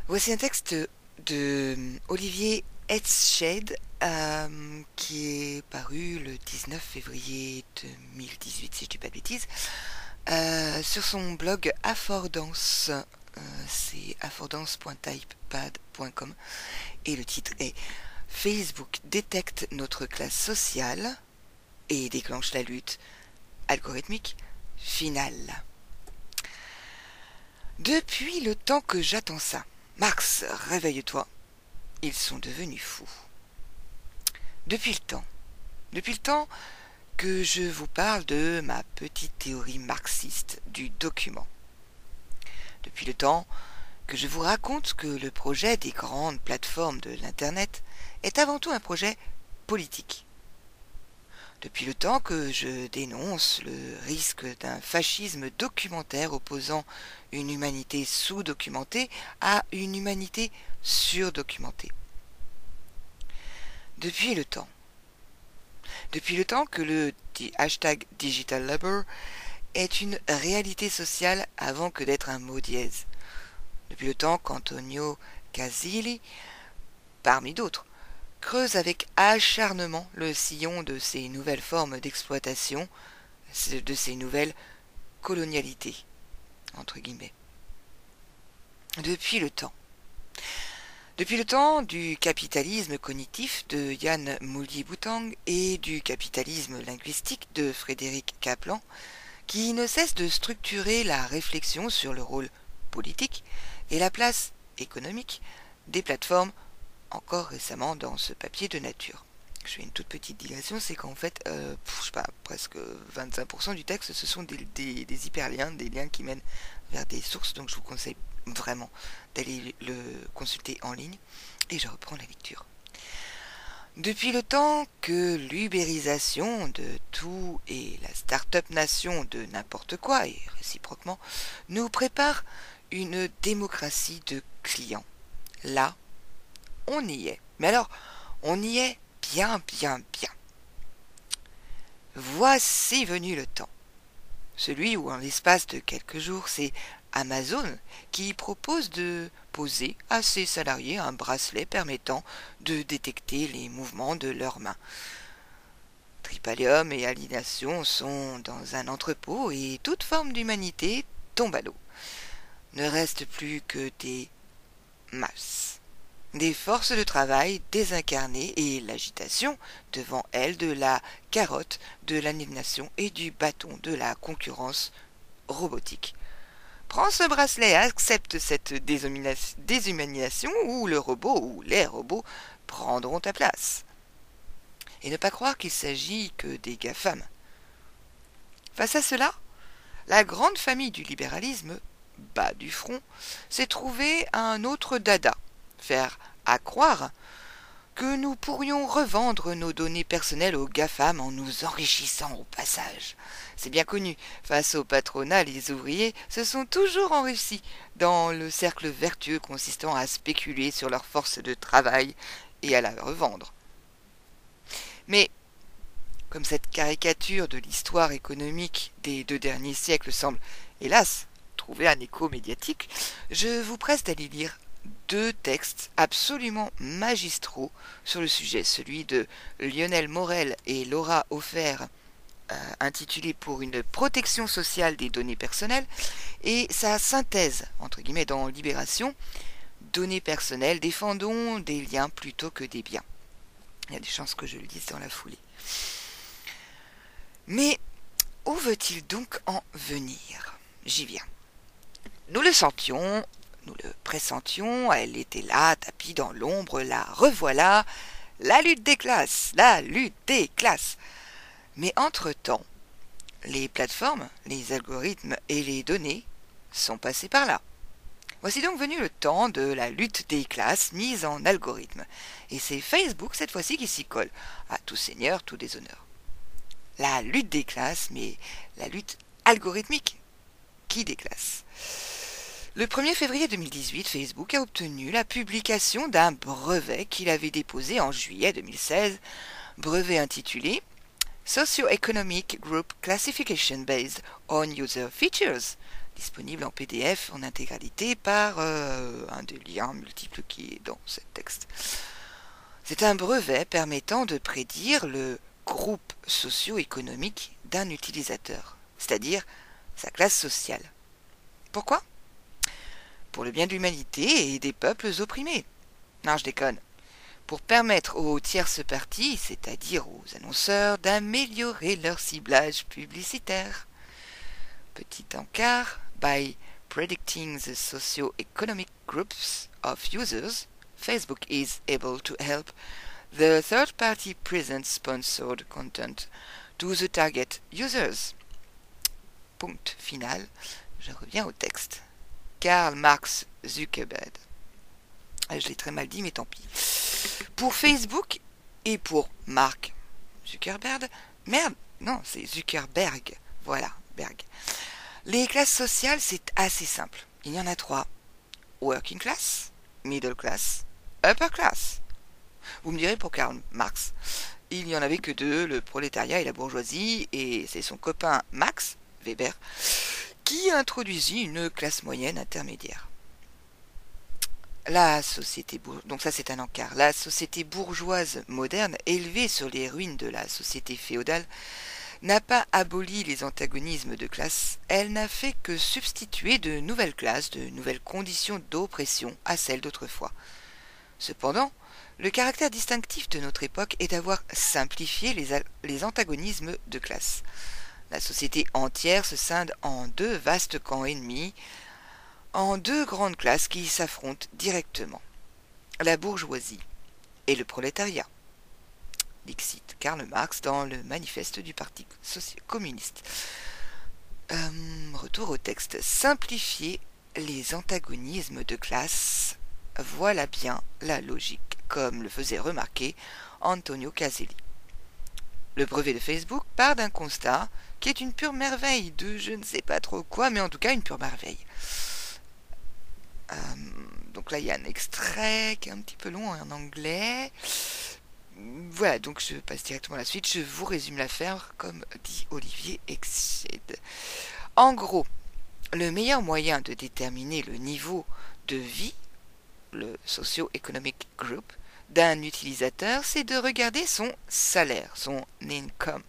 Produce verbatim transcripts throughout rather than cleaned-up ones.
Voici un texte de Olivier Etsched euh, qui est paru le dix-neuf février deux mille dix-huit, si je dis pas de bêtises, euh, sur son blog Affordance. Euh, c'est affordance point typepad point com et le titre est Facebook détecte notre classe sociale et déclenche la lutte algorithmique finale. Depuis le temps que j'attends ça. Marx, réveille-toi. Ils sont devenus fous. Depuis le temps. Depuis le temps que je vous parle de ma petite théorie marxiste du document. Depuis le temps que je vous raconte que le projet des grandes plateformes de l'Internet est avant tout un projet politique. Depuis le temps que je dénonce le risque d'un fascisme documentaire opposant une humanité sous-documentée à une humanité surdocumentée. Depuis le temps. Depuis le temps que le hashtag Digital Labor est une réalité sociale avant que d'être un mot dièse. Depuis le temps qu'Antonio Casilli, parmi d'autres, creuse avec acharnement le sillon de ces nouvelles formes d'exploitation, de ces nouvelles colonialités, entre guillemets. Depuis le temps. Depuis le temps du capitalisme cognitif de Yann Mouli-Boutang et du capitalisme linguistique de Frédéric Kaplan, qui ne cesse de structurer la réflexion sur le rôle politique et la place économique des plateformes, encore récemment dans ce papier de nature. Je fais une toute petite digression, c'est qu'en fait, euh, je sais pas, presque vingt-cinq pour cent du texte, ce sont des, des, des hyperliens, des liens qui mènent vers des sources, donc je vous conseille vraiment d'aller le consulter en ligne, et je reprends la lecture. Depuis le temps que l'ubérisation de tout et la start-up nation de n'importe quoi, et réciproquement, nous prépare une démocratie de clients. Là, on y est. Mais alors, on y est bien, bien, bien. Voici venu le temps. Celui où, en l'espace de quelques jours, c'est Amazon qui propose de poser à ses salariés un bracelet permettant de détecter les mouvements de leurs mains. Tripalium et aliénation sont dans un entrepôt et toute forme d'humanité tombe à l'eau. Ne reste plus que des masses. Des forces de travail désincarnées et l'agitation devant elles de la carotte de l'aliénation et du bâton de la concurrence robotique. Prends ce bracelet, accepte cette déshumanisation ou le robot ou les robots prendront ta place. Et ne pas croire qu'il s'agit que des GAFAM. Face à cela, la grande famille du libéralisme, bas du front, s'est trouvée un autre dada. Faire à croire que nous pourrions revendre nos données personnelles aux GAFAM en nous enrichissant au passage. C'est bien connu, face au patronat, les ouvriers se sont toujours enrichis dans le cercle vertueux consistant à spéculer sur leur force de travail et à la revendre. Mais, comme cette caricature de l'histoire économique des deux derniers siècles semble, hélas, trouver un écho médiatique, je vous presse d'aller lire deux textes absolument magistraux sur le sujet, celui de Lionel Morel et Laura Hofer, euh, intitulé Pour une protection sociale des données personnelles, et sa synthèse, entre guillemets, dans Libération, données personnelles, défendons des liens plutôt que des biens. Il y a des chances que je le dise dans la foulée. Mais où veut-il donc en venir? J'y viens. Nous le sentions, nous le pressentions, elle était là, tapie dans l'ombre, la revoilà, la lutte des classes, la lutte des classes. Mais entre-temps, les plateformes, les algorithmes et les données sont passés par là. Voici donc venu le temps de la lutte des classes mise en algorithme. Et c'est Facebook cette fois-ci qui s'y colle. À tout seigneur, tout déshonneur. La lutte des classes, mais la lutte algorithmique qui déclasse. Le premier février deux mille dix-huit, Facebook a obtenu la publication d'un brevet qu'il avait déposé en juillet deux mille seize, brevet intitulé Socio-Economic Group Classification Based on User Features, disponible en P D F en intégralité par euh, un des liens multiples qui est dans ce texte. C'est un brevet permettant de prédire le groupe socio-économique d'un utilisateur, c'est-à-dire sa classe sociale. Pourquoi ? Pour le bien de l'humanité et des peuples opprimés. Non, je déconne. Pour permettre aux tierces parties, c'est-à-dire aux annonceurs, d'améliorer leur ciblage publicitaire. Petit encart, by predicting the socio-economic groups of users, Facebook is able to help the third-party present sponsored content to the target users. Punct final. Je reviens au texte. Karl Marx Zuckerberg. Je l'ai très mal dit, mais tant pis. Pour Facebook et pour Mark Zuckerberg, merde, non, c'est Zuckerberg, voilà, Berg. Les classes sociales, c'est assez simple. Il y en a trois. Working class, middle class, upper class. Vous me direz pour Karl Marx, il n'y en avait que deux, le prolétariat et la bourgeoisie, et c'est son copain Max Weber qui introduisit une classe moyenne intermédiaire. La société bourgeoise, donc ça c'est un encart, la société bourgeoise moderne, élevée sur les ruines de la société féodale, n'a pas aboli les antagonismes de classe, elle n'a fait que substituer de nouvelles classes, de nouvelles conditions d'oppression à celles d'autrefois. Cependant, le caractère distinctif de notre époque est d'avoir simplifié les, les antagonismes de classe. La société entière se scinde en deux vastes camps ennemis, en deux grandes classes qui s'affrontent directement, la bourgeoisie et le prolétariat. Dixit Karl Marx dans le manifeste du Parti communiste. Euh, retour au texte. Simplifier les antagonismes de classe, voilà bien la logique, comme le faisait remarquer Antonio Caselli. Le brevet de Facebook part d'un constat qui est une pure merveille de je ne sais pas trop quoi, mais en tout cas une pure merveille. Euh, donc là il y a un extrait qui est un petit peu long en anglais. Voilà, donc je passe directement à la suite. Je vous résume l'affaire comme dit Olivier Exed. En gros, le meilleur moyen de déterminer le niveau de vie, le socio-economic group, d'un utilisateur, c'est de regarder son salaire, son income.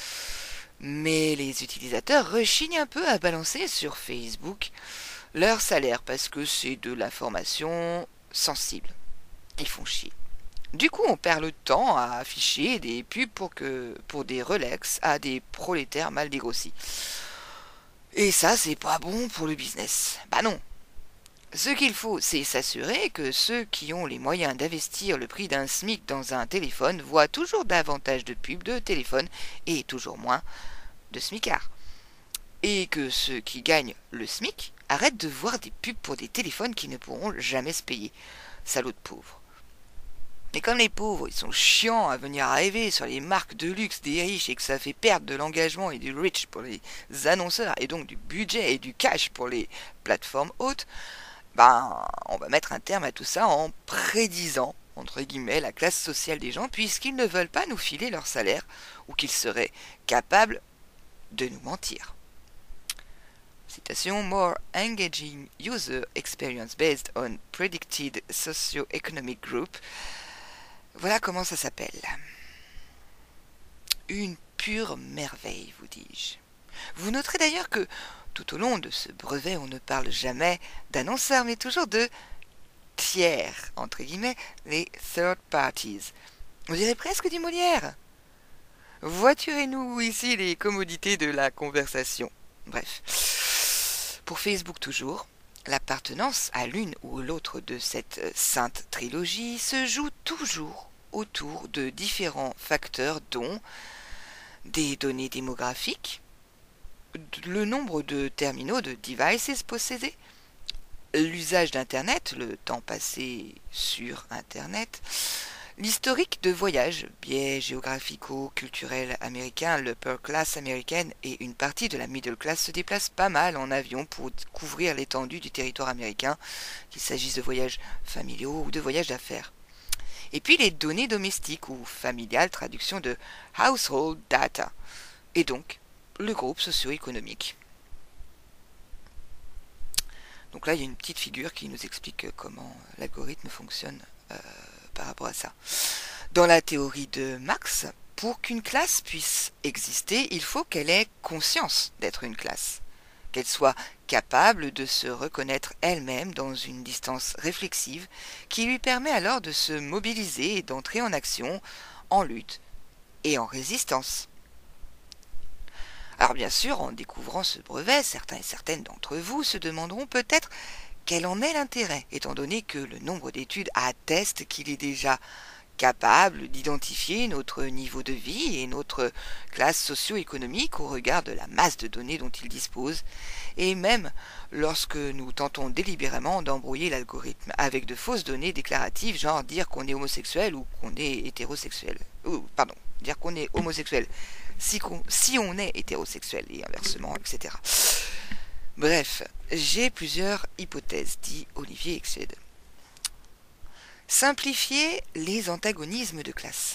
Mais les utilisateurs rechignent un peu à balancer sur Facebook leur salaire parce que c'est de l'information sensible. Ils font chier. Du coup, on perd le temps à afficher des pubs pour, que, pour des Rolex à des prolétaires mal dégrossis. Et ça, c'est pas bon pour le business. Bah non. Ce qu'il faut, c'est s'assurer que ceux qui ont les moyens d'investir le prix d'un SMIC dans un téléphone voient toujours davantage de pubs de téléphone et toujours moins de smicards. Et que ceux qui gagnent le SMIC arrêtent de voir des pubs pour des téléphones qui ne pourront jamais se payer. Salauds de pauvres. Mais comme les pauvres, ils sont chiants à venir rêver sur les marques de luxe des riches et que ça fait perdre de l'engagement et du reach pour les annonceurs et donc du budget et du cash pour les plateformes hautes, ben, on va mettre un terme à tout ça en prédisant, entre guillemets, la classe sociale des gens puisqu'ils ne veulent pas nous filer leur salaire ou qu'ils seraient capables de nous mentir. Citation, more engaging user experience based on predicted socio-economic group. Voilà comment ça s'appelle. Une pure merveille, vous dis-je. Vous noterez d'ailleurs que tout au long de ce brevet, on ne parle jamais d'annonceurs, mais toujours de tiers, entre guillemets, les third parties. On dirait presque du Molière. Voiturez-nous ici les commodités de la conversation. Bref. Pour Facebook toujours, l'appartenance à l'une ou l'autre de cette sainte trilogie se joue toujours autour de différents facteurs dont des données démographiques, le nombre de terminaux de devices possédés, l'usage d'Internet, le temps passé sur Internet, l'historique de voyage, biais géographico-culturel américain, l'upper class américaine et une partie de la middle class se déplacent pas mal en avion pour couvrir l'étendue du territoire américain, qu'il s'agisse de voyages familiaux ou de voyages d'affaires. Et puis les données domestiques ou familiales, traduction de household data, et donc le groupe socio-économique. Donc là, il y a une petite figure qui nous explique comment l'algorithme fonctionne euh, par rapport à ça. Dans la théorie de Marx, pour qu'une classe puisse exister, il faut qu'elle ait conscience d'être une classe, qu'elle soit capable de se reconnaître elle-même dans une distance réflexive qui lui permet alors de se mobiliser et d'entrer en action, en lutte et en résistance. Alors bien sûr, en découvrant ce brevet, certains et certaines d'entre vous se demanderont peut-être quel en est l'intérêt, étant donné que le nombre d'études atteste qu'il est déjà capable d'identifier notre niveau de vie et notre classe socio-économique au regard de la masse de données dont il dispose, et même lorsque nous tentons délibérément d'embrouiller l'algorithme avec de fausses données déclaratives, genre dire qu'on est homosexuel ou qu'on est hétérosexuel, ou pardon, dire qu'on est homosexuel si, qu'on, si on est hétérosexuel et inversement, et cetera. Bref, j'ai plusieurs hypothèses, dit Olivier Exed. Simplifier les antagonismes de classe.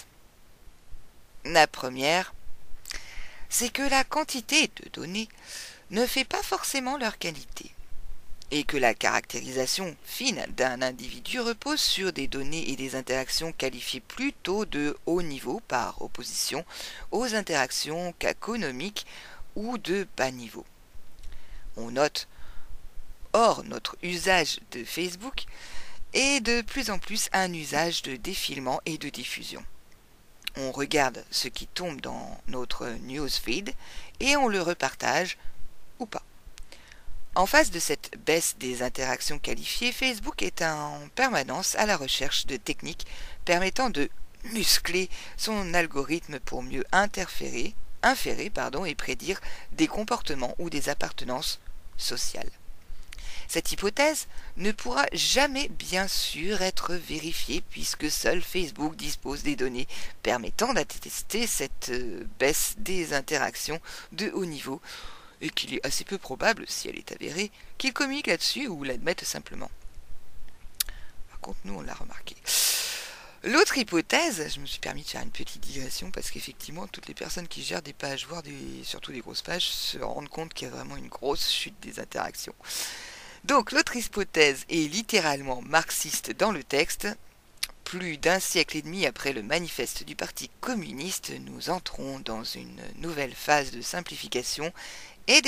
La première, c'est que la quantité de données ne fait pas forcément leur qualité, et que la caractérisation fine d'un individu repose sur des données et des interactions qualifiées plutôt de haut niveau par opposition aux interactions caconomiques ou de bas niveau. On note, hors notre usage de Facebook, et de plus en plus un usage de défilement et de diffusion. On regarde ce qui tombe dans notre newsfeed et on le repartage ou pas. En face de cette baisse des interactions qualifiées, Facebook est en permanence à la recherche de techniques permettant de muscler son algorithme pour mieux interférer, inférer pardon, et prédire des comportements ou des appartenances sociales. Cette hypothèse ne pourra jamais bien sûr être vérifiée puisque seul Facebook dispose des données permettant d'attester cette baisse des interactions de haut niveau et qu'il est assez peu probable, si elle est avérée, qu'il communique là-dessus ou l'admette simplement. Par contre, nous, on l'a remarqué. L'autre hypothèse, je me suis permis de faire une petite digression parce qu'effectivement, toutes les personnes qui gèrent des pages, voire des, surtout des grosses pages, se rendent compte qu'il y a vraiment une grosse chute des interactions. Donc, l'autre hypothèse est littéralement marxiste dans le texte. Plus d'un siècle et demi après le manifeste du Parti communiste, nous entrons dans une nouvelle phase de simplification et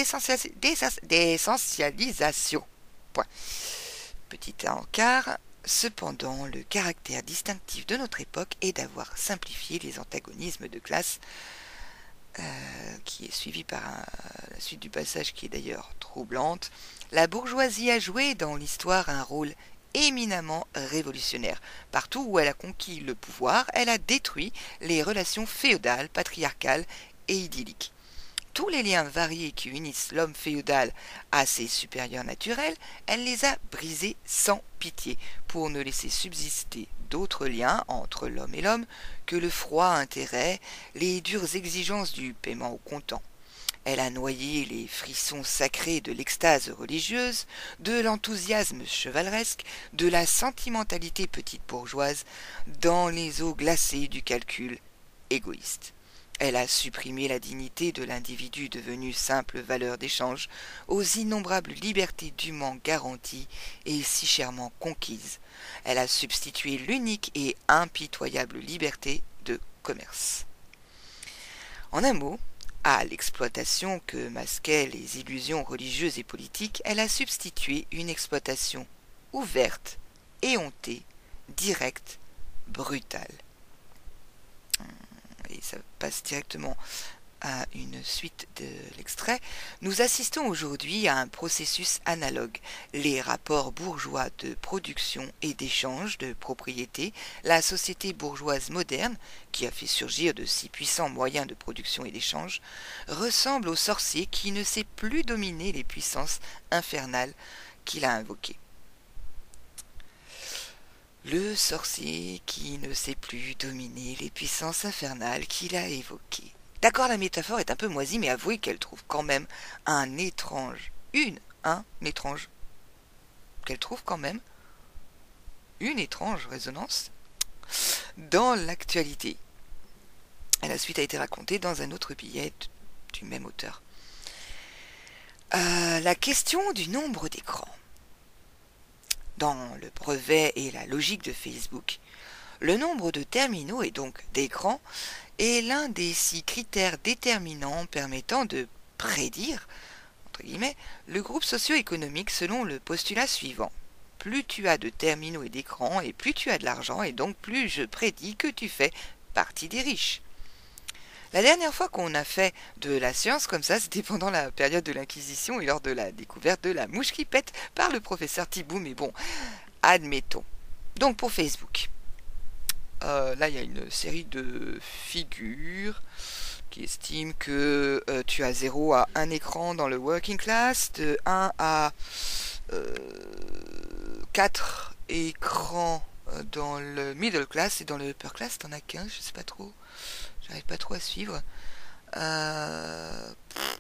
d'essentialisation. Point. Petit encart. Cependant, le caractère distinctif de notre époque est d'avoir simplifié les antagonismes de classe, euh, qui est suivi par un, la suite du passage qui est d'ailleurs troublante. La bourgeoisie a joué dans l'histoire un rôle éminemment révolutionnaire. Partout où elle a conquis le pouvoir, elle a détruit les relations féodales, patriarcales et idylliques. Tous les liens variés qui unissent l'homme féodal à ses supérieurs naturels, elle les a brisés sans pitié, pour ne laisser subsister d'autres liens entre l'homme et l'homme que le froid intérêt, les dures exigences du paiement au comptant. Elle a noyé les frissons sacrés de l'extase religieuse, de l'enthousiasme chevaleresque, de la sentimentalité petite bourgeoise, dans les eaux glacées du calcul égoïste. Elle a supprimé la dignité de l'individu devenu simple valeur d'échange aux innombrables libertés dûment garanties et si chèrement conquises. Elle a substitué l'unique et impitoyable liberté de commerce. En un mot, à l'exploitation que masquaient les illusions religieuses et politiques, elle a substitué une exploitation ouverte, éhontée, directe, brutale. Et ça passe directement à une suite de l'extrait. Nous assistons aujourd'hui à un processus analogue. Les rapports bourgeois de production et d'échange de propriété, la société bourgeoise moderne, qui a fait surgir de si puissants moyens de production et d'échange, ressemble au sorcier qui ne sait plus dominer les puissances infernales qu'il a invoquées. Le sorcier qui ne sait plus dominer les puissances infernales qu'il a évoquées. D'accord, la métaphore est un peu moisie, mais avouez qu'elle trouve quand même un étrange, une, un étrange, qu'elle trouve quand même une étrange résonance dans l'actualité. Et la suite a été racontée dans un autre billet du même auteur. Euh, la question du nombre d'écrans. dans le brevet et la logique de Facebook, le nombre de terminaux et donc d'écrans est l'un des six critères déterminants permettant de prédire, entre guillemets, le groupe socio-économique selon le postulat suivant. Plus tu as de terminaux et d'écrans et plus tu as de l'argent et donc plus je prédis que tu fais partie des riches. La dernière fois qu'on a fait de la science comme ça, c'était pendant la période de l'Inquisition et lors de la découverte de la mouche qui pète par le professeur Thibault, mais bon, admettons. Donc pour Facebook, euh, là il y a une série de figures qui estiment que euh, tu as zéro à un écran dans le working class, de un à euh, quatre écrans dans le middle class, et dans le upper class t'en as qu'un, je sais pas trop, j'arrive pas trop à suivre. Euh...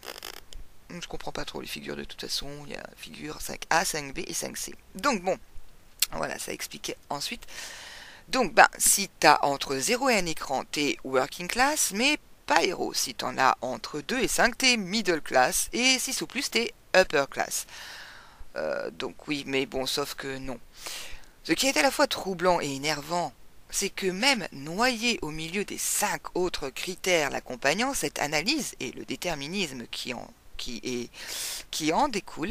Je comprends pas trop les figures de toute façon, il y a figure cinq A, cinq B et cinq C. Donc bon, voilà, ça explique ensuite. Donc ben, si t'as entre zéro et un écran, t'es working class, mais pas héros. Si t'en as entre deux et cinq, t'es middle class, et six ou plus, t'es upper class. Euh, donc oui, mais bon, sauf que non. Ce qui est à la fois troublant et énervant, c'est que même noyé au milieu des cinq autres critères l'accompagnant, cette analyse et le déterminisme qui en, qui est, qui en découle,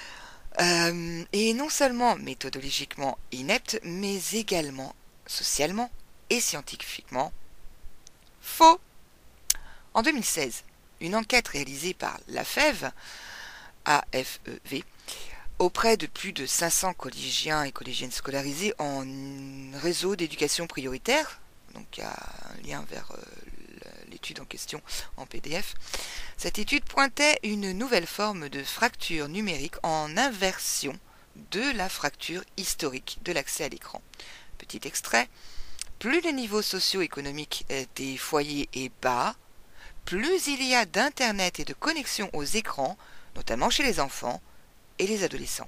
euh, est non seulement méthodologiquement inepte, mais également socialement et scientifiquement faux. En deux mille seize, une enquête réalisée par l'AFEV, A F E V, auprès de plus de cinq cents collégiens et collégiennes scolarisés en réseau d'éducation prioritaire, donc il y a un lien vers euh, l'étude en question en P D F, cette étude pointait une nouvelle forme de fracture numérique en inversion de la fracture historique de l'accès à l'écran. Petit extrait, plus le niveau socio-économique des foyers est bas, plus il y a d'internet et de connexion aux écrans, notamment chez les enfants et les adolescents.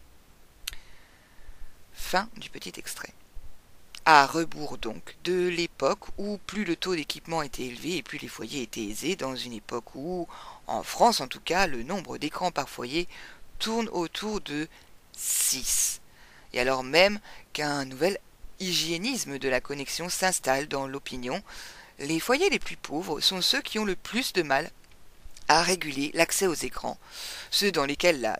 Fin du petit extrait. À rebours donc de l'époque où plus le taux d'équipement était élevé et plus les foyers étaient aisés, dans une époque où, en France en tout cas, le nombre d'écrans par foyer tourne autour de six. Et alors même qu'un nouvel hygiénisme de la connexion s'installe dans l'opinion, les foyers les plus pauvres sont ceux qui ont le plus de mal à réguler l'accès aux écrans, ceux dans lesquels la,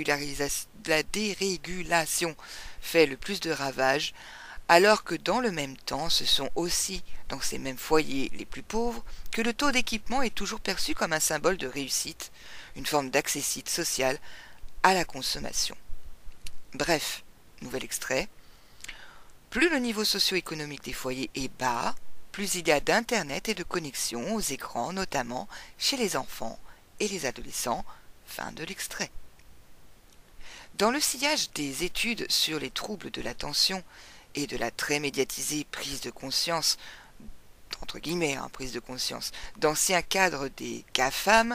la dérégulation fait le plus de ravages, alors que dans le même temps, ce sont aussi dans ces mêmes foyers les plus pauvres que le taux d'équipement est toujours perçu comme un symbole de réussite, une forme d'accessite sociale à la consommation. Bref, nouvel extrait. Plus le niveau socio-économique des foyers est bas, plus il y a d'internet et de connexion aux écrans, notamment chez les enfants et les adolescents. Fin de l'extrait. Dans le sillage des études sur les troubles de l'attention et de la très médiatisée prise de conscience, entre guillemets, hein, prise de conscience, d'anciens cadres des GAFAM,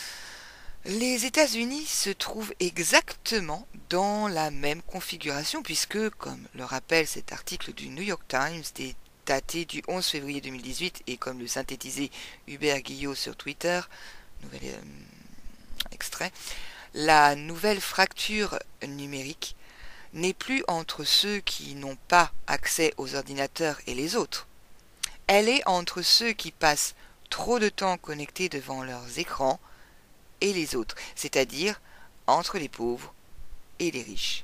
les États-Unis se trouvent exactement dans la même configuration puisque, comme le rappelle cet article du New York Times daté du onze février deux mille dix-huit et comme le synthétisait Hubert Guillot sur Twitter, nouvel euh, extrait, la nouvelle fracture numérique n'est plus entre ceux qui n'ont pas accès aux ordinateurs et les autres. Elle est entre ceux qui passent trop de temps connectés devant leurs écrans et les autres, c'est-à-dire entre les pauvres et les riches.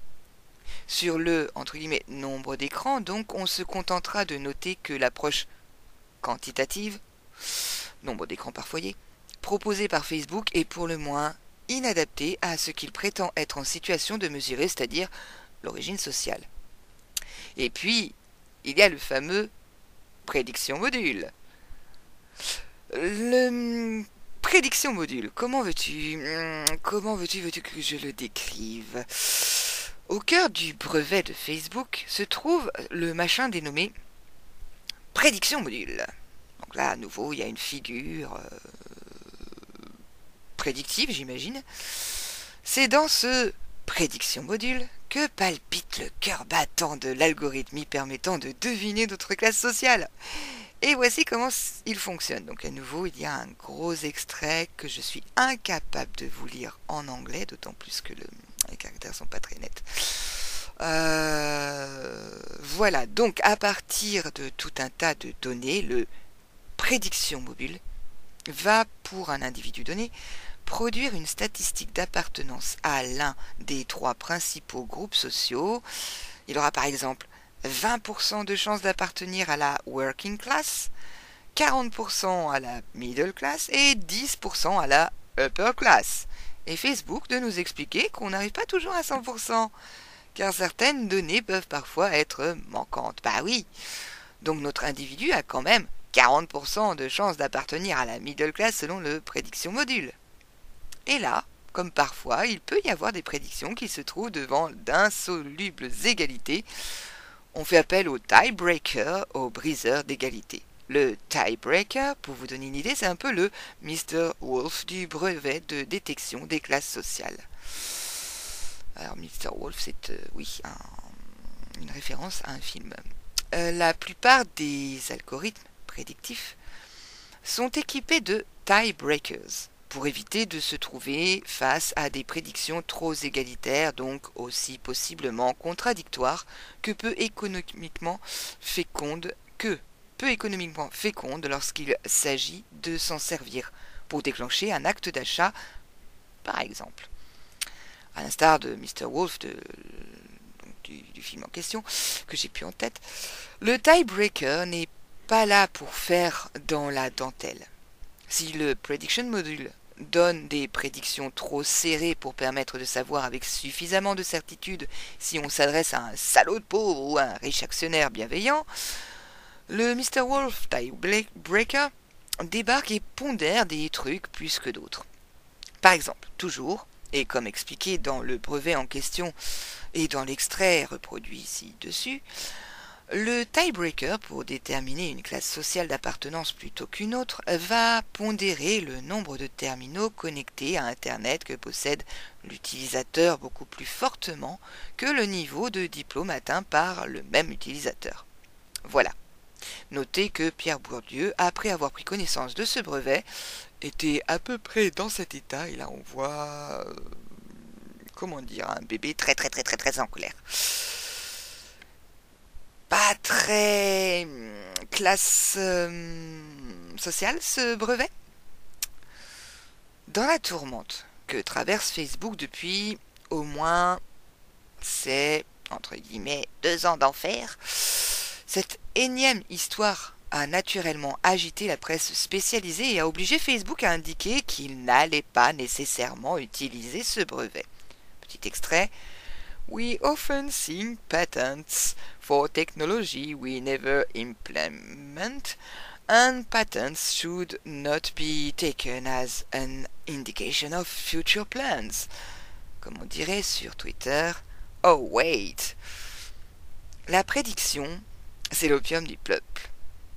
Sur le, entre guillemets, nombre d'écrans, donc, on se contentera de noter que l'approche quantitative, nombre d'écrans par foyer, proposée par Facebook est pour le moins inadaptée à ce qu'il prétend être en situation de mesurer, c'est-à-dire l'origine sociale. Et puis, il y a le fameux prédiction module. Le prédiction module, comment veux-tu comment veux-tu veux-tu que je le décrive? Au cœur du brevet de Facebook se trouve le machin dénommé prédiction module. Donc là, à nouveau, il y a une figure euh, prédictive, j'imagine. C'est dans ce prédiction module que palpite le cœur battant de l'algorithme permettant de deviner notre classe sociale. Et voici comment il fonctionne. Donc à nouveau, il y a un gros extrait que je suis incapable de vous lire en anglais, d'autant plus que le, les caractères sont pas très nets. Euh, voilà, donc à partir de tout un tas de données, le prédiction mobile va, pour un individu donné, produire une statistique d'appartenance à l'un des trois principaux groupes sociaux. Il aura par exemple vingt pour cent de chances d'appartenir à la working class, quarante pour cent à la middle class et dix pour cent à la upper class. Et Facebook de nous expliquer qu'on n'arrive pas toujours à cent pour cent, car certaines données peuvent parfois être manquantes. Bah oui, donc notre individu a quand même quarante pour cent de chances d'appartenir à la middle class selon le prédiction module. Et là, comme parfois, il peut y avoir des prédictions qui se trouvent devant d'insolubles égalités. On fait appel au tiebreaker, au briseur d'égalité. Le tiebreaker, pour vous donner une idée, c'est un peu le mister Wolf du brevet de détection des classes sociales. Alors mister Wolf, c'est euh, oui un, une référence à un film. Euh, la plupart des algorithmes prédictifs sont équipés de tiebreakers pour éviter de se trouver face à des prédictions trop égalitaires, donc aussi possiblement contradictoires que peu économiquement fécondes, que peu économiquement fécondes lorsqu'il s'agit de s'en servir pour déclencher un acte d'achat, par exemple. À l'instar de mister Wolf, de, du, du film en question, que j'ai plus en tête, le tiebreaker n'est pas là pour faire dans la dentelle. Si le prediction module donne des prédictions trop serrées pour permettre de savoir avec suffisamment de certitude si on s'adresse à un salaud de pauvre ou à un riche actionnaire bienveillant, le mister Wolf Tiebreaker débarque et pondère des trucs plus que d'autres. Par exemple, toujours, et comme expliqué dans le brevet en question et dans l'extrait reproduit ci-dessus, le tiebreaker, pour déterminer une classe sociale d'appartenance plutôt qu'une autre, va pondérer le nombre de terminaux connectés à Internet que possède l'utilisateur beaucoup plus fortement que le niveau de diplôme atteint par le même utilisateur. Voilà. Notez que Pierre Bourdieu, après avoir pris connaissance de ce brevet, était à peu près dans cet état, et là on voit, euh, comment dire, un bébé très très très très très en colère. Pas très classe euh, sociale ce brevet. Dans la tourmente que traverse Facebook depuis au moins ces, entre guillemets, deux ans d'enfer, cette énième histoire a naturellement agité la presse spécialisée et a obligé Facebook à indiquer qu'il n'allait pas nécessairement utiliser ce brevet. Petit extrait. We often see patents for technology we never implement, and patents should not be taken as an indication of future plans. Comme on dirait sur Twitter, oh wait. La prédiction, c'est l'opium du peuple.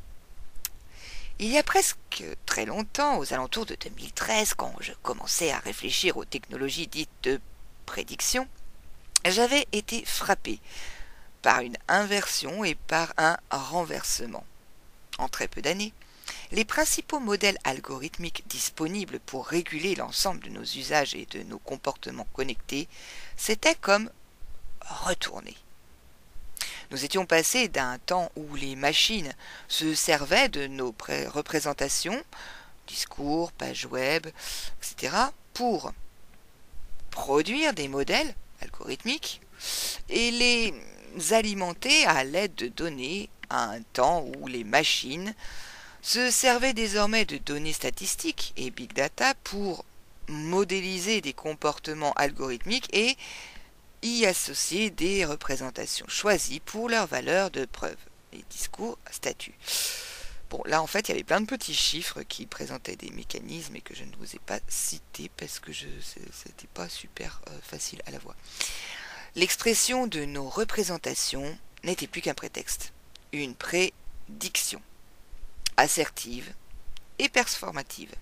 Il y a presque très longtemps, aux alentours de deux mille treize, quand je commençais à réfléchir aux technologies dites de prédiction, j'avais été frappé par une inversion et par un renversement. En très peu d'années, les principaux modèles algorithmiques disponibles pour réguler l'ensemble de nos usages et de nos comportements connectés s'étaient comme retournés. Nous étions passés d'un temps où les machines se servaient de nos représentations, discours, pages web, et cetera, pour produire des modèles algorithmiques et les alimenter à l'aide de données à un temps où les machines se servaient désormais de données statistiques et big data pour modéliser des comportements algorithmiques et y associer des représentations choisies pour leur valeur de preuve, les discours statuts. Bon, là en fait il y avait plein de petits chiffres qui présentaient des mécanismes et que je ne vous ai pas cités parce que je c'était pas super euh, facile à la voir. L'expression de nos représentations n'était plus qu'un prétexte, une prédiction, assertive et performative.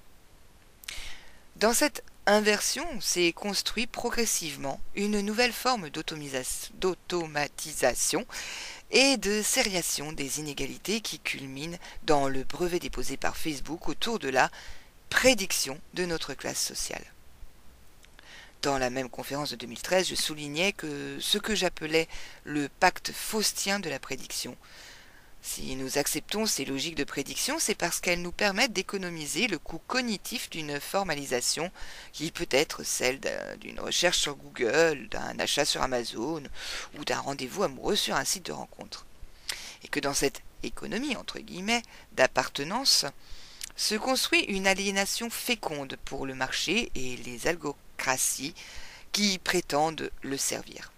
Dans cette inversion s'est construit progressivement une nouvelle forme d'automatisation et de sériation des inégalités qui culmine dans le brevet déposé par Facebook autour de la prédiction de notre classe sociale. Dans la même conférence de deux mille treize, je soulignais que ce que j'appelais le pacte faustien de la prédiction. Si nous acceptons ces logiques de prédiction, c'est parce qu'elles nous permettent d'économiser le coût cognitif d'une formalisation qui peut être celle d'une recherche sur Google, d'un achat sur Amazon ou d'un rendez-vous amoureux sur un site de rencontre. Et que dans cette économie, entre guillemets, d'appartenance, se construit une aliénation féconde pour le marché et les algocraties qui prétendent le servir.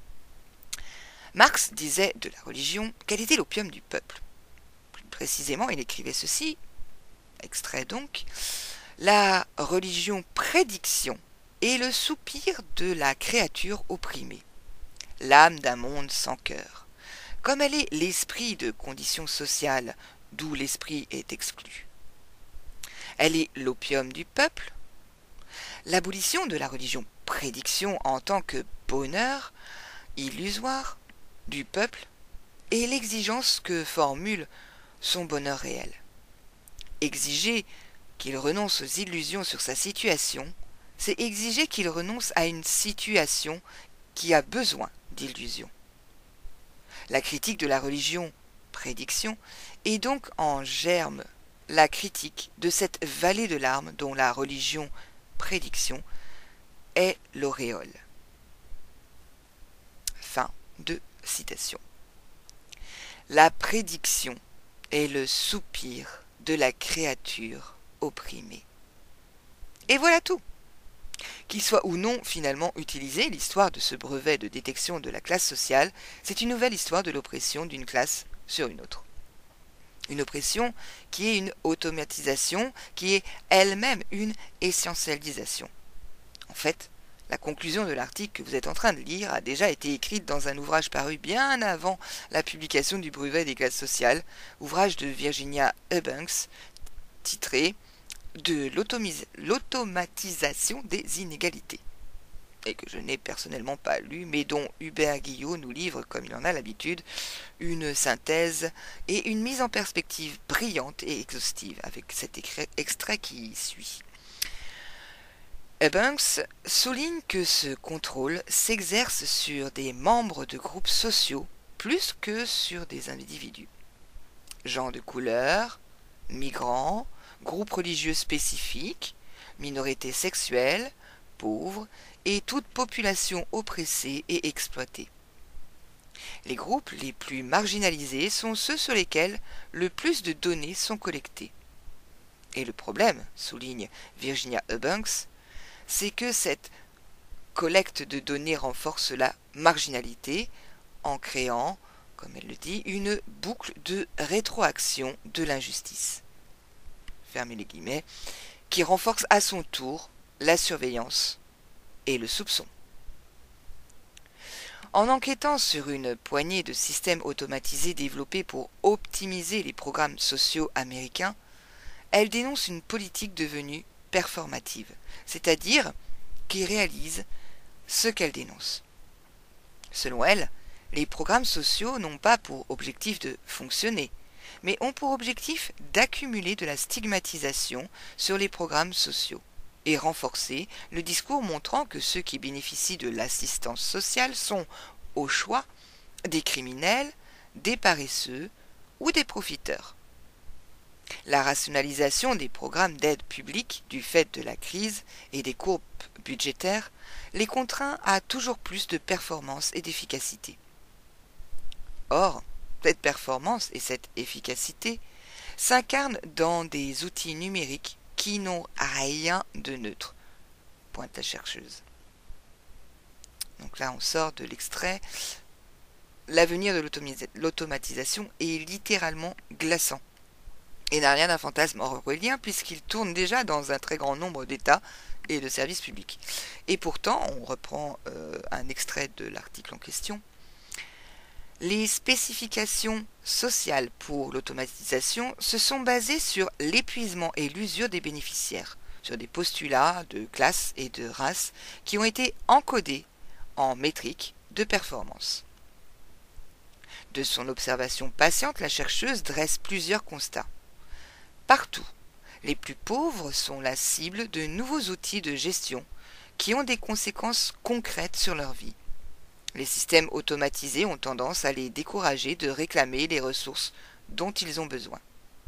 Marx disait de la religion qu'elle était l'opium du peuple. Plus précisément, il écrivait ceci, extrait donc, « La religion prédiction est le soupir de la créature opprimée, l'âme d'un monde sans cœur, comme elle est l'esprit de conditions sociales, d'où l'esprit est exclu. Elle est l'opium du peuple. L'abolition de la religion prédiction en tant que bonheur illusoire du peuple et l'exigence que formule son bonheur réel. Exiger qu'il renonce aux illusions sur sa situation, c'est exiger qu'il renonce à une situation qui a besoin d'illusions. La critique de la religion prédiction est donc en germe la critique de cette vallée de larmes dont la religion prédiction est l'auréole. » Fin de citation. La prédiction est le soupir de la créature opprimée. Et voilà tout. Qu'il soit ou non finalement utilisé, l'histoire de ce brevet de détection de la classe sociale, c'est une nouvelle histoire de l'oppression d'une classe sur une autre. Une oppression qui est une automatisation, qui est elle-même une essentialisation. En fait, la conclusion de l'article que vous êtes en train de lire a déjà été écrite dans un ouvrage paru bien avant la publication du brevet des classes sociales, ouvrage de Virginia Eubanks, titré « De l'automatisation des inégalités », et que je n'ai personnellement pas lu, mais dont Hubert Guillot nous livre, comme il en a l'habitude, une synthèse et une mise en perspective brillante et exhaustive, avec cet extrait qui suit. Eubanks souligne que ce contrôle s'exerce sur des membres de groupes sociaux plus que sur des individus. Gens de couleur, migrants, groupes religieux spécifiques, minorités sexuelles, pauvres et toute population oppressée et exploitée. Les groupes les plus marginalisés sont ceux sur lesquels le plus de données sont collectées. Et le problème, souligne Virginia Eubanks, c'est que cette collecte de données renforce la marginalité en créant, comme elle le dit, une boucle de rétroaction de l'injustice. Fermez les guillemets, qui renforce à son tour la surveillance et le soupçon. En enquêtant sur une poignée de systèmes automatisés développés pour optimiser les programmes sociaux américains, elle dénonce une politique devenue performative, c'est-à-dire qui réalise ce qu'elle dénonce. Selon elle, les programmes sociaux n'ont pas pour objectif de fonctionner, mais ont pour objectif d'accumuler de la stigmatisation sur les programmes sociaux et renforcer le discours montrant que ceux qui bénéficient de l'assistance sociale sont, au choix, des criminels, des paresseux ou des profiteurs. La rationalisation des programmes d'aide publique du fait de la crise et des courbes budgétaires les contraint à toujours plus de performance et d'efficacité. Or, cette performance et cette efficacité s'incarnent dans des outils numériques qui n'ont rien de neutre, pointe la chercheuse. Donc là, on sort de l'extrait. L'avenir de l'automatisation est littéralement glaçant et n'a rien d'un fantasme orwellien puisqu'il tourne déjà dans un très grand nombre d'États et de services publics. Et pourtant, on reprend euh, un extrait de l'article en question, les spécifications sociales pour l'automatisation se sont basées sur l'épuisement et l'usure des bénéficiaires, sur des postulats de classe et de race qui ont été encodés en métriques de performance. De son observation patiente, la chercheuse dresse plusieurs constats. Partout, les plus pauvres sont la cible de nouveaux outils de gestion qui ont des conséquences concrètes sur leur vie. Les systèmes automatisés ont tendance à les décourager de réclamer les ressources dont ils ont besoin.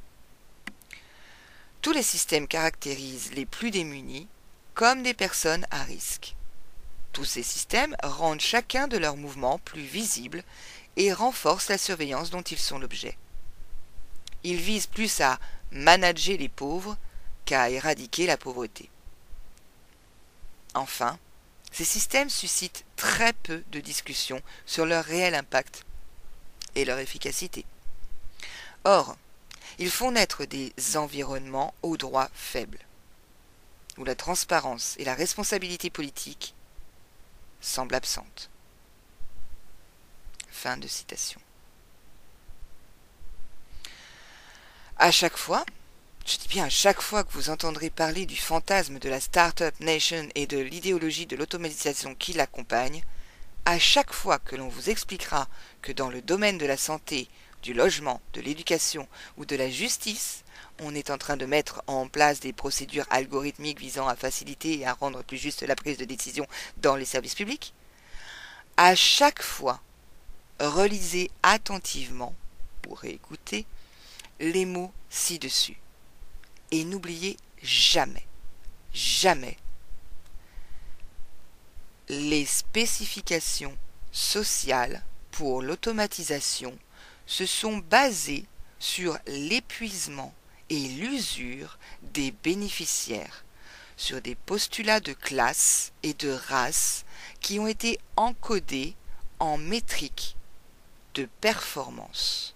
Tous les systèmes caractérisent les plus démunis comme des personnes à risque. Tous ces systèmes rendent chacun de leurs mouvements plus visibles et renforcent la surveillance dont ils sont l'objet. Ils visent plus à manager les pauvres qu'à éradiquer la pauvreté. Enfin, ces systèmes suscitent très peu de discussions sur leur réel impact et leur efficacité. Or, ils font naître des environnements aux droits faibles, où la transparence et la responsabilité politique semblent absentes. Fin de citation. À chaque fois, je dis bien à chaque fois que vous entendrez parler du fantasme de la Startup Nation et de l'idéologie de l'automatisation qui l'accompagne, à chaque fois que l'on vous expliquera que dans le domaine de la santé, du logement, de l'éducation ou de la justice, on est en train de mettre en place des procédures algorithmiques visant à faciliter et à rendre plus juste la prise de décision dans les services publics, à chaque fois, relisez attentivement, ou réécoutez, les mots ci-dessus. Et n'oubliez jamais, jamais, les spécifications sociales pour l'automatisation se sont basées sur l'épuisement et l'usure des bénéficiaires, sur des postulats de classe et de race qui ont été encodés en métriques de performance.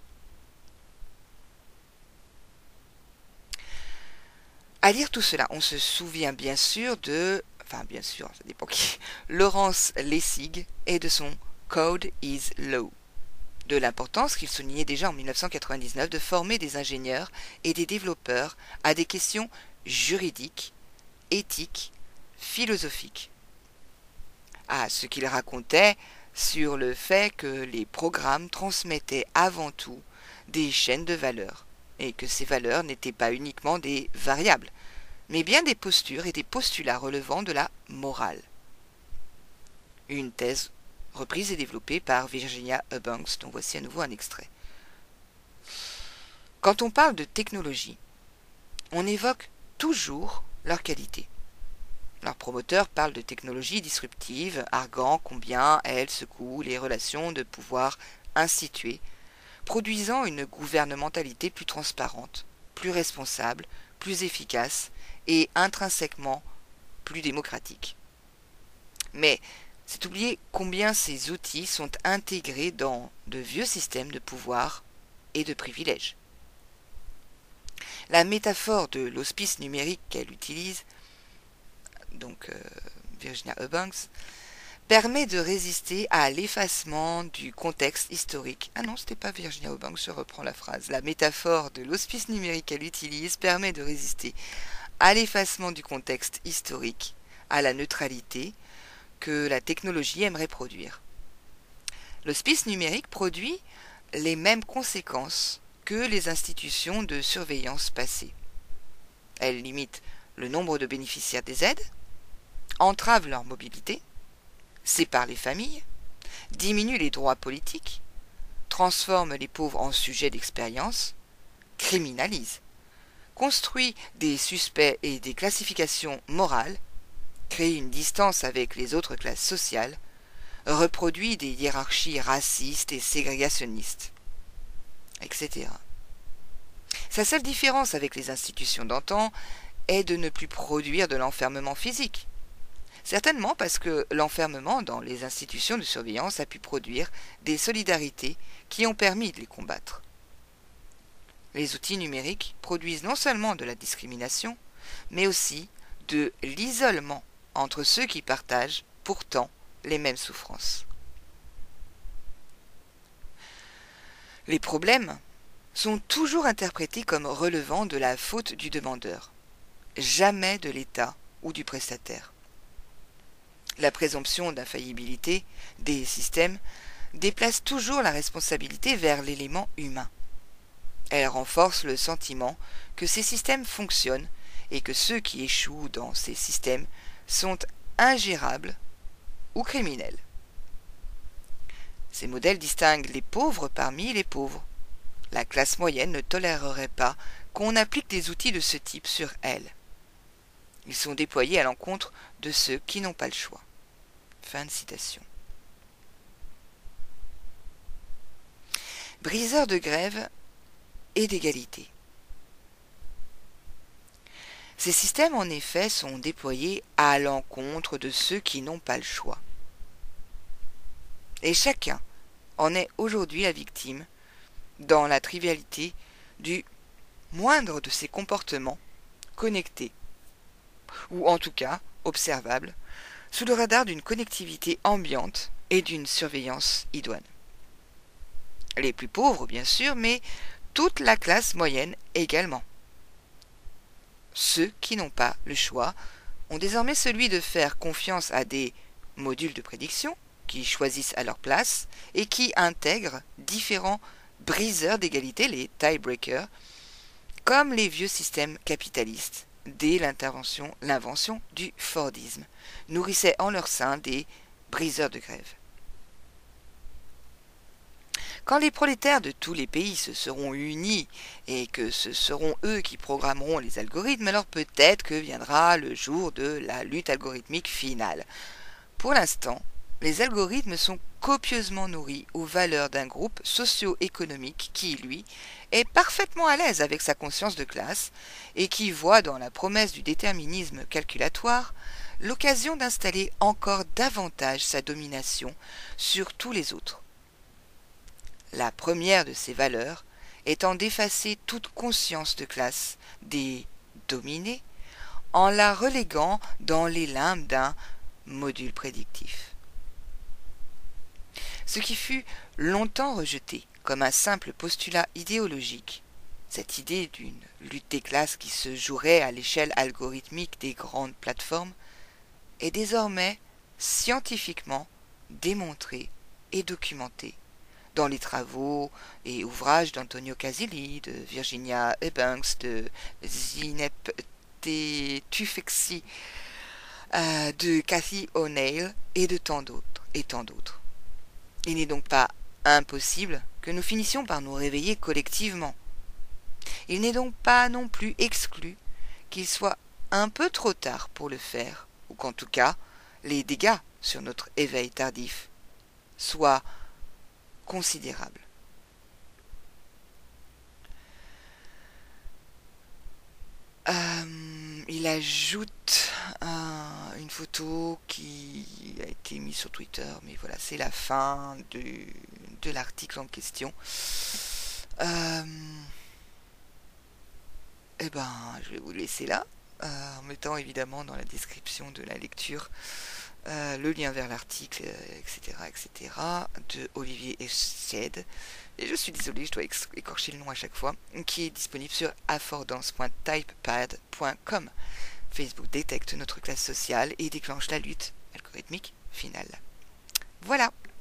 À lire tout cela, on se souvient bien sûr de, enfin bien sûr, ça dépend qui, Laurence Lessig et de son Code is Law, de l'importance qu'il soulignait déjà en mille neuf cent quatre-vingt-dix-neuf de former des ingénieurs et des développeurs à des questions juridiques, éthiques, philosophiques. À ce qu'il racontait sur le fait que les programmes transmettaient avant tout des chaînes de valeurs, et que ces valeurs n'étaient pas uniquement des variables, mais bien des postures et des postulats relevant de la morale. Une thèse reprise et développée par Virginia Eubanks, dont voici à nouveau un extrait. Quand on parle de technologie, on évoque toujours leur qualité. Leurs promoteurs parlent de technologie disruptive, arguant combien elles secouent les relations de pouvoir instituées, produisant une gouvernementalité plus transparente, plus responsable, plus efficace et intrinsèquement plus démocratique. Mais c'est oublier combien ces outils sont intégrés dans de vieux systèmes de pouvoir et de privilèges. La métaphore de l'hospice numérique qu'elle utilise, donc euh, Virginia Eubanks, permet de résister à l'effacement du contexte historique. Ah non, c'était pas Virginia Eubanks, je reprends la phrase. La métaphore de l'hospice numérique qu'elle utilise permet de résister à l'effacement du contexte historique, à la neutralité que la technologie aimerait produire. L'hospice numérique produit les mêmes conséquences que les institutions de surveillance passées. Elle limite le nombre de bénéficiaires des aides, entrave leur mobilité, sépare les familles, diminue les droits politiques, transforme les pauvres en sujets d'expérience, criminalise, construit des suspects et des classifications morales, crée une distance avec les autres classes sociales, reproduit des hiérarchies racistes et ségrégationnistes, et cetera. Sa seule différence avec les institutions d'antan est de ne plus produire de l'enfermement physique. Certainement parce que l'enfermement dans les institutions de surveillance a pu produire des solidarités qui ont permis de les combattre. Les outils numériques produisent non seulement de la discrimination, mais aussi de l'isolement entre ceux qui partagent pourtant les mêmes souffrances. Les problèmes sont toujours interprétés comme relevant de la faute du demandeur, jamais de l'État ou du prestataire. La présomption d'infaillibilité des systèmes déplace toujours la responsabilité vers l'élément humain. Elle renforce le sentiment que ces systèmes fonctionnent et que ceux qui échouent dans ces systèmes sont ingérable ou criminel. Ces modèles distinguent les pauvres parmi les pauvres. La classe moyenne ne tolérerait pas qu'on applique des outils de ce type sur elle. Ils sont déployés à l'encontre de ceux qui n'ont pas le choix. Fin de citation. Briseurs de grève et d'égalité. Ces systèmes, en effet, sont déployés à l'encontre de ceux qui n'ont pas le choix. Et chacun en est aujourd'hui la victime, dans la trivialité du moindre de ces comportements connectés, ou en tout cas observables, sous le radar d'une connectivité ambiante et d'une surveillance idoine. Les plus pauvres, bien sûr, mais toute la classe moyenne également. Ceux qui n'ont pas le choix ont désormais celui de faire confiance à des modules de prédiction qui choisissent à leur place et qui intègrent différents briseurs d'égalité, les tiebreakers, comme les vieux systèmes capitalistes, dès l'intervention, l'invention du Fordisme, nourrissaient en leur sein des briseurs de grève. Quand les prolétaires de tous les pays se seront unis et que ce seront eux qui programmeront les algorithmes, alors peut-être que viendra le jour de la lutte algorithmique finale. Pour l'instant, les algorithmes sont copieusement nourris aux valeurs d'un groupe socio-économique qui, lui, est parfaitement à l'aise avec sa conscience de classe et qui voit dans la promesse du déterminisme calculatoire l'occasion d'installer encore davantage sa domination sur tous les autres. La première de ces valeurs étant d'effacer toute conscience de classe des dominés en la reléguant dans les limbes d'un module prédictif. Ce qui fut longtemps rejeté comme un simple postulat idéologique, cette idée d'une lutte des classes qui se jouerait à l'échelle algorithmique des grandes plateformes, est désormais scientifiquement démontrée et documentée dans les travaux et ouvrages d'Antonio Casilli, de Virginia Eubanks, de Zeynep Tufekci, euh, de Cathy O'Neill et de tant d'autres, et tant d'autres. Il n'est donc pas impossible que nous finissions par nous réveiller collectivement. Il n'est donc pas non plus exclu qu'il soit un peu trop tard pour le faire, ou qu'en tout cas, les dégâts sur notre éveil tardif soient considérable. Euh, il ajoute un, une photo qui a été mise sur Twitter, mais voilà, c'est la fin de, de l'article en question. Euh, et ben, je vais vous laisser là, euh, en mettant évidemment dans la description de la lecture Euh, le lien vers l'article, euh, et cetera, et cetera, de Olivier Esched, et je suis désolé, je dois écorcher le nom à chaque fois, qui est disponible sur affordance point typepad point com. Facebook détecte notre classe sociale et déclenche la lutte algorithmique finale. Voilà.